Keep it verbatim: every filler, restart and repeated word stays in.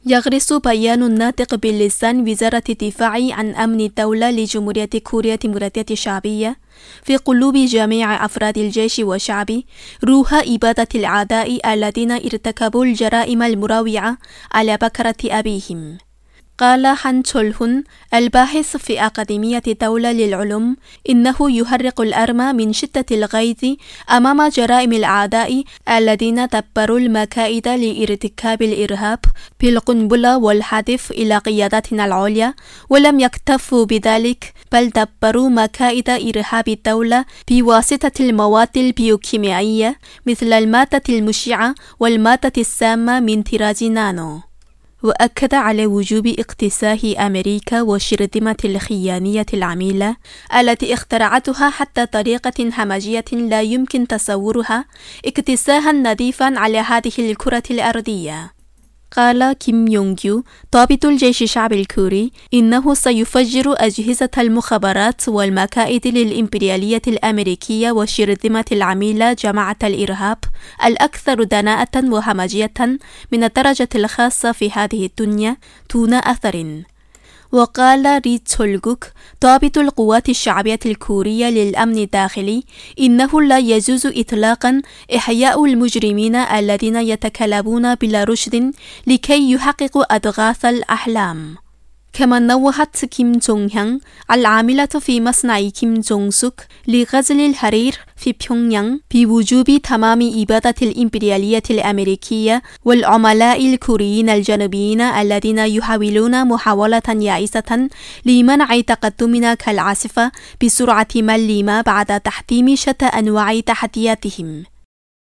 يغرس بيان الناطق بلسان وزارة الدفاع عن أمن الدولة لجمهورية كوريا الديمقراطية الشعبية في قلوب جميع أفراد الجيش والشعب روح إبادة الأعداء الذين ارتكبوا الجرائم المروعة على بكرة أبيهم. قال هان تشول هون الباحث في أكاديمية الدولة للعلوم إنه يحرق الأرمى من شدة الغيظ أمام جرائم الأعداء الذين دبروا المكائد لارتكاب الإرهاب بالقنبلة والهدف إلى قيادتنا العليا، ولم يكتفوا بذلك بل دبروا مكائد إرهاب الدولة بواسطة المواد البيوكيميائية مثل المادة المشعة والمادة السامة من طراز نانو. وأكد على وجوب اقتساه أمريكا والشرذمة الخيانية العميلة التي اخترعتها حتى طريقة همجية لا يمكن تصورها اكتساها نظيفا على هذه الكرة الأرضية. قال كيم يونغ يو ضابط الجيش الشعبي الكوري إنه سيفجر أجهزة المخابرات والمكائد للإمبريالية الأمريكية والشرذمة العميلة جماعة الإرهاب الأكثر دناءة وهمجية من الدرجة الخاصة في هذه الدنيا دون أثر. وقال ري تشولغوك ضابط القوات الشعبية الكورية للأمن الداخلي إنه لا يجوز إطلاقا إحياء المجرمين الذين يتكلمون بلا رشد لكي يحققوا أضغاث الأحلام. كما نوهت كيم جونغ هيان العاملة في مصنع كيم جونغ سوك لغزل الحرير في بيونغيانغ بوجوب تمام إبادة الإمبريالية الأمريكية والعملاء الكوريين الجنوبيين الذين يحاولون محاولة يائسة لمنع تقدمنا كالعاصفة بسرعة مليمة بعد تحطيم شتى أنواع تحدياتهم.